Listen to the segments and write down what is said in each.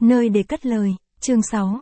Nơi để cất lời, chương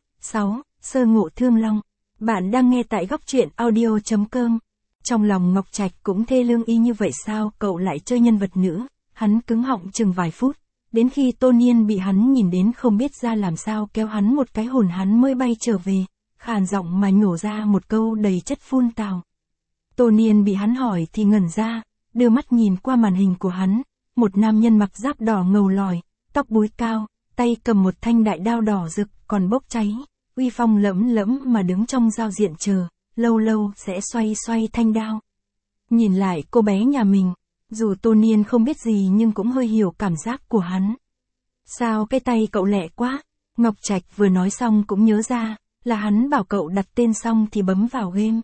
6, sơ ngộ Thương Long. Bạn đang nghe tại góc truyện audio.com. Trong lòng Ngọc Trạch cũng thê lương y như vậy sao cậu lại chơi nhân vật nữ, hắn cứng họng chừng vài phút, đến khi Tô Niên bị hắn nhìn đến không biết ra làm sao kéo hắn một cái hồn hắn mới bay trở về, khàn giọng mà nhổ ra một câu đầy chất phun tào. Tô Niên bị hắn hỏi thì ngẩn ra, đưa mắt nhìn qua màn hình của hắn, một nam nhân mặc giáp đỏ ngầu lòi, tóc búi cao, tay cầm một thanh đại đao đỏ rực còn bốc cháy, uy phong lẫm lẫm mà đứng trong giao diện chờ, lâu lâu sẽ xoay xoay thanh đao. Nhìn lại cô bé nhà mình, dù Tô Niên không biết gì nhưng cũng hơi hiểu cảm giác của hắn. Sao cái tay cậu lẹ quá? Ngọc Trạch vừa nói xong cũng nhớ ra, là hắn bảo cậu đặt tên xong thì bấm vào game.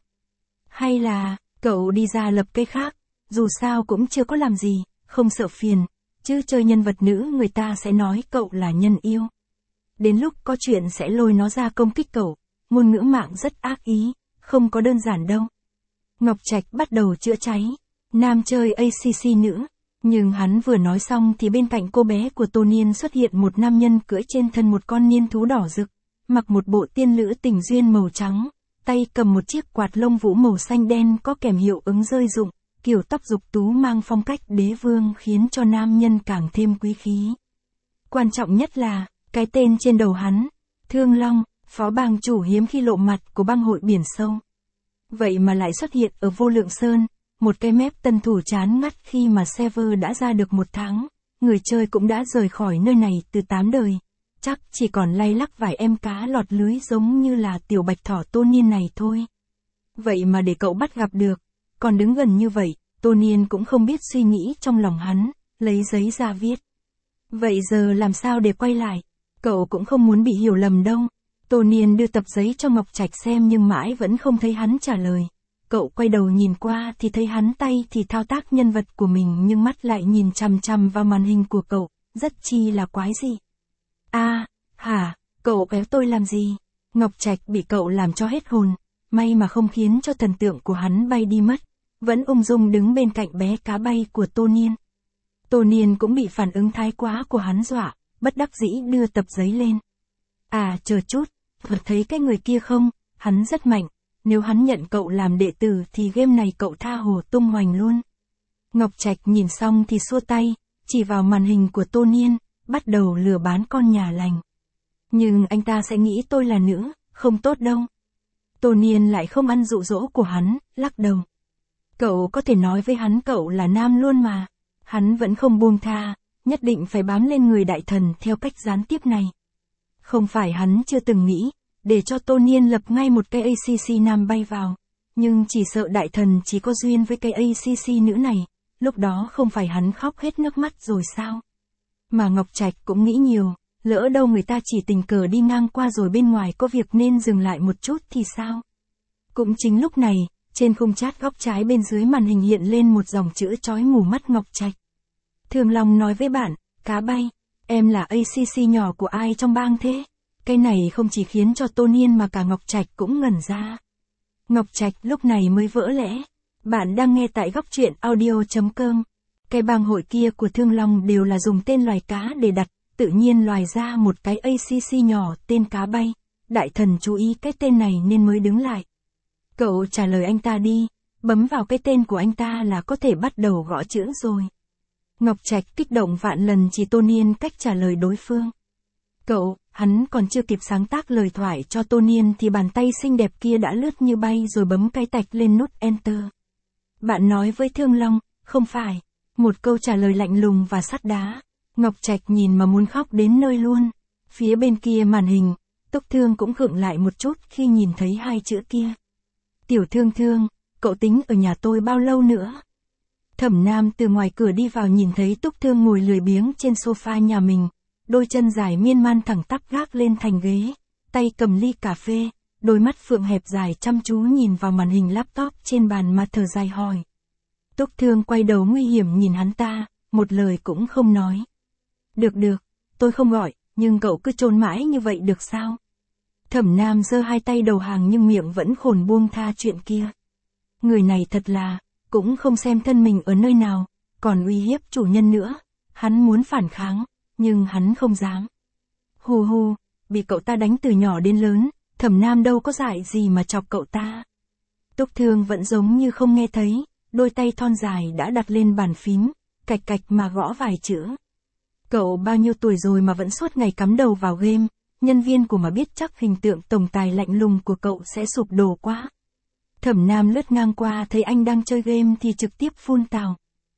Hay là, cậu đi ra lập cái khác, dù sao cũng chưa có làm gì, không sợ phiền, chứ chơi nhân vật nữ người ta sẽ nói cậu là nhân yêu. Đến lúc có chuyện sẽ lôi nó ra công kích cậu, ngôn ngữ mạng rất ác ý, không có đơn giản đâu. Ngọc Trạch bắt đầu chữa cháy, nam chơi ACC nữ, nhưng hắn vừa nói xong thì bên cạnh cô bé của Tô Niên xuất hiện một nam nhân cưỡi trên thân một con niên thú đỏ rực, mặc một bộ tiên nữ tình duyên màu trắng, tay cầm một chiếc quạt lông vũ màu xanh đen có kèm hiệu ứng rơi rụng, kiểu tóc dục tú mang phong cách đế vương khiến cho nam nhân càng thêm quý khí. Quan trọng nhất là, cái tên trên đầu hắn, Thương Long, phó bang chủ hiếm khi lộ mặt của bang hội biển sâu. Vậy mà lại xuất hiện ở Vô Lượng Sơn, một cái mép tân thủ chán ngắt khi mà server đã ra được 1 tháng, người chơi cũng đã rời khỏi nơi này từ 8 đời. Chắc chỉ còn lay lắc vài em cá lọt lưới giống như là tiểu bạch thỏ Tô Niên này thôi. Vậy mà để cậu bắt gặp được, còn đứng gần như vậy, Tô Niên cũng không biết suy nghĩ trong lòng hắn, lấy giấy ra viết. Vậy giờ làm sao để quay lại? Cậu cũng không muốn bị hiểu lầm đâu. Tô Niên đưa tập giấy cho Ngọc Trạch xem nhưng mãi vẫn không thấy hắn trả lời. Cậu quay đầu nhìn qua thì thấy hắn tay thì thao tác nhân vật của mình nhưng mắt lại nhìn chằm chằm vào màn hình của cậu, rất chi là quái dị. Hả, cậu kéo tôi làm gì? Ngọc Trạch bị cậu làm cho hết hồn, may mà không khiến cho thần tượng của hắn bay đi mất, vẫn ung dung đứng bên cạnh bé cá bay của Tô Niên. Tô Niên cũng bị phản ứng thái quá của hắn dọa, bất đắc dĩ đưa tập giấy lên. Chờ chút, thấy cái người kia không, hắn rất mạnh, nếu hắn nhận cậu làm đệ tử thì game này cậu tha hồ tung hoành luôn. Ngọc Trạch nhìn xong thì xua tay, chỉ vào màn hình của Tô Niên, bắt đầu lừa bán con nhà lành. Nhưng anh ta sẽ nghĩ tôi là nữ, không tốt đâu. Tô Niên lại không ăn dụ dỗ của hắn, lắc đầu. Cậu có thể nói với hắn cậu là nam luôn mà. Hắn vẫn không buông tha, nhất định phải bám lên người đại thần theo cách gián tiếp này. Không phải hắn chưa từng nghĩ, để cho Tô Niên lập ngay một cái ACC nam bay vào. Nhưng chỉ sợ đại thần chỉ có duyên với cái ACC nữ này, lúc đó không phải hắn khóc hết nước mắt rồi sao? Mà Ngọc Trạch cũng nghĩ nhiều, lỡ đâu người ta chỉ tình cờ đi ngang qua rồi bên ngoài có việc nên dừng lại một chút thì sao? Cũng chính lúc này, trên khung chat góc trái bên dưới màn hình hiện lên một dòng chữ chói mù mắt Ngọc Trạch. Thương Long nói với bạn, cá bay, em là ACC nhỏ của ai trong bang thế? Cái này không chỉ khiến cho Tô Niên mà cả Ngọc Trạch cũng ngẩn ra. Ngọc Trạch lúc này mới vỡ lẽ. Bạn đang nghe tại góc truyện audio.com. Cái bang hội kia của Thương Long đều là dùng tên loài cá để đặt, tự nhiên loài ra một cái ACC nhỏ tên cá bay. Đại thần chú ý cái tên này nên mới đứng lại. Cậu trả lời anh ta đi, bấm vào cái tên của anh ta là có thể bắt đầu gõ chữ rồi. Ngọc Trạch kích động vạn lần chỉ Tô Niên cách trả lời đối phương. Hắn còn chưa kịp sáng tác lời thoại cho Tô Niên thì bàn tay xinh đẹp kia đã lướt như bay rồi bấm cái tạch lên nút Enter. Bạn nói với Thương Long, không phải. Một câu trả lời lạnh lùng và sắt đá. Ngọc Trạch nhìn mà muốn khóc đến nơi luôn. Phía bên kia màn hình, Túc Thương cũng khựng lại một chút khi nhìn thấy hai chữ kia. Tiểu Thương, cậu tính ở nhà tôi bao lâu nữa? Thẩm Nam từ ngoài cửa đi vào nhìn thấy Túc Thương ngồi lười biếng trên sofa nhà mình, đôi chân dài miên man thẳng tắp gác lên thành ghế, tay cầm ly cà phê, đôi mắt phượng hẹp dài chăm chú nhìn vào màn hình laptop trên bàn mà thở dài hỏi. Túc Thương quay đầu nguy hiểm nhìn hắn ta, một lời cũng không nói. Được, tôi không gọi, nhưng cậu cứ trốn mãi như vậy được sao? Thẩm Nam giơ hai tay đầu hàng nhưng miệng vẫn khồn buông tha chuyện kia. Người này thật là, cũng không xem thân mình ở nơi nào, còn uy hiếp chủ nhân nữa. Hắn muốn phản kháng, nhưng hắn không dám. Hù hù, bị cậu ta đánh từ nhỏ đến lớn, Thẩm Nam đâu có dại gì mà chọc cậu ta. Túc Thương vẫn giống như không nghe thấy, đôi tay thon dài đã đặt lên bàn phím, cạch cạch mà gõ vài chữ. Cậu bao nhiêu tuổi rồi mà vẫn suốt ngày cắm đầu vào game, nhân viên của mà biết chắc hình tượng tổng tài lạnh lùng của cậu sẽ sụp đổ quá. Thẩm Nam lướt ngang qua thấy anh đang chơi game thì trực tiếp phun tào.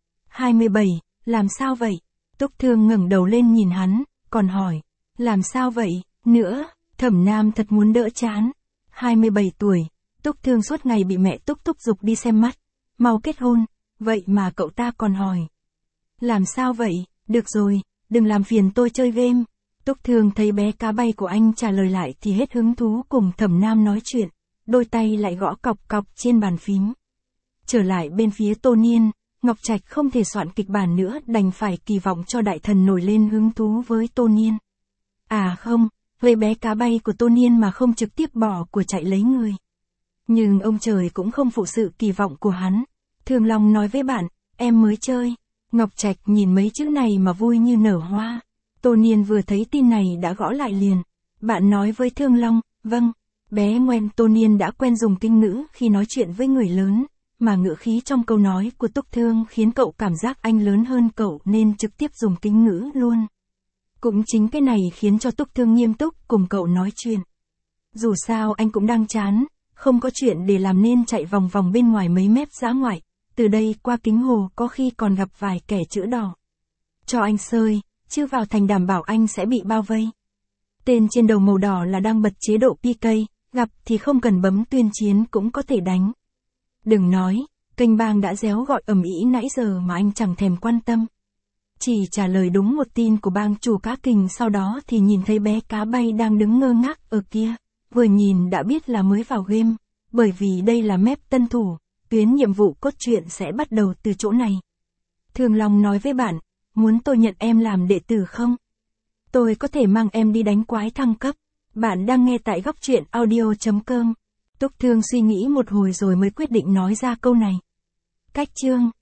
27, làm sao vậy? Túc Thương ngẩng đầu lên nhìn hắn, còn hỏi, làm sao vậy, nữa, Thẩm Nam thật muốn đỡ chán. 27 tuổi, Túc Thương suốt ngày bị mẹ Túc Túc giục đi xem mắt, mau kết hôn, vậy mà cậu ta còn hỏi. Làm sao vậy, được rồi, đừng làm phiền tôi chơi game. Túc Thương thấy bé cá bay của anh trả lời lại thì hết hứng thú cùng Thẩm Nam nói chuyện, đôi tay lại gõ cọc cọc trên bàn phím. Trở lại bên phía Tô Niên, Ngọc Trạch không thể soạn kịch bản nữa đành phải kỳ vọng cho đại thần nổi lên hứng thú với Tô Niên. À không, lấy bé cá bay của Tô Niên mà không trực tiếp bỏ của chạy lấy người. Nhưng ông trời cũng không phụ sự kỳ vọng của hắn. Thường Long nói với bạn, em mới chơi. Ngọc Trạch nhìn mấy chữ này mà vui như nở hoa. Tô Niên vừa thấy tin này đã gõ lại liền. Bạn nói với Thương Long, vâng. Bé ngoan Tô Niên đã quen dùng kinh ngữ khi nói chuyện với người lớn, mà ngữ khí trong câu nói của Túc Thương khiến cậu cảm giác anh lớn hơn cậu nên trực tiếp dùng kinh ngữ luôn. Cũng chính cái này khiến cho Túc Thương nghiêm túc cùng cậu nói chuyện. Dù sao anh cũng đang chán, không có chuyện để làm nên chạy vòng vòng bên ngoài mấy mép dã ngoại, từ đây qua Kính Hồ có khi còn gặp vài kẻ chữ đỏ. Cho anh sơi, chứ vào thành đảm bảo anh sẽ bị bao vây. Tên trên đầu màu đỏ là đang bật chế độ PK, gặp thì không cần bấm tuyên chiến cũng có thể đánh. Đừng nói, kênh bang đã réo gọi ầm ĩ nãy giờ mà anh chẳng thèm quan tâm. Chỉ trả lời đúng một tin của bang chủ cá kình sau đó thì nhìn thấy bé cá bay đang đứng ngơ ngác ở kia, vừa nhìn đã biết là mới vào game, bởi vì đây là map tân thủ, tuyến nhiệm vụ cốt truyện sẽ bắt đầu từ chỗ này. Thường Long nói với bạn, muốn tôi nhận em làm đệ tử không? Tôi có thể mang em đi đánh quái thăng cấp. Bạn đang nghe tại góc truyện audio.com. Túc Thương suy nghĩ một hồi rồi mới quyết định nói ra câu này. Cách chương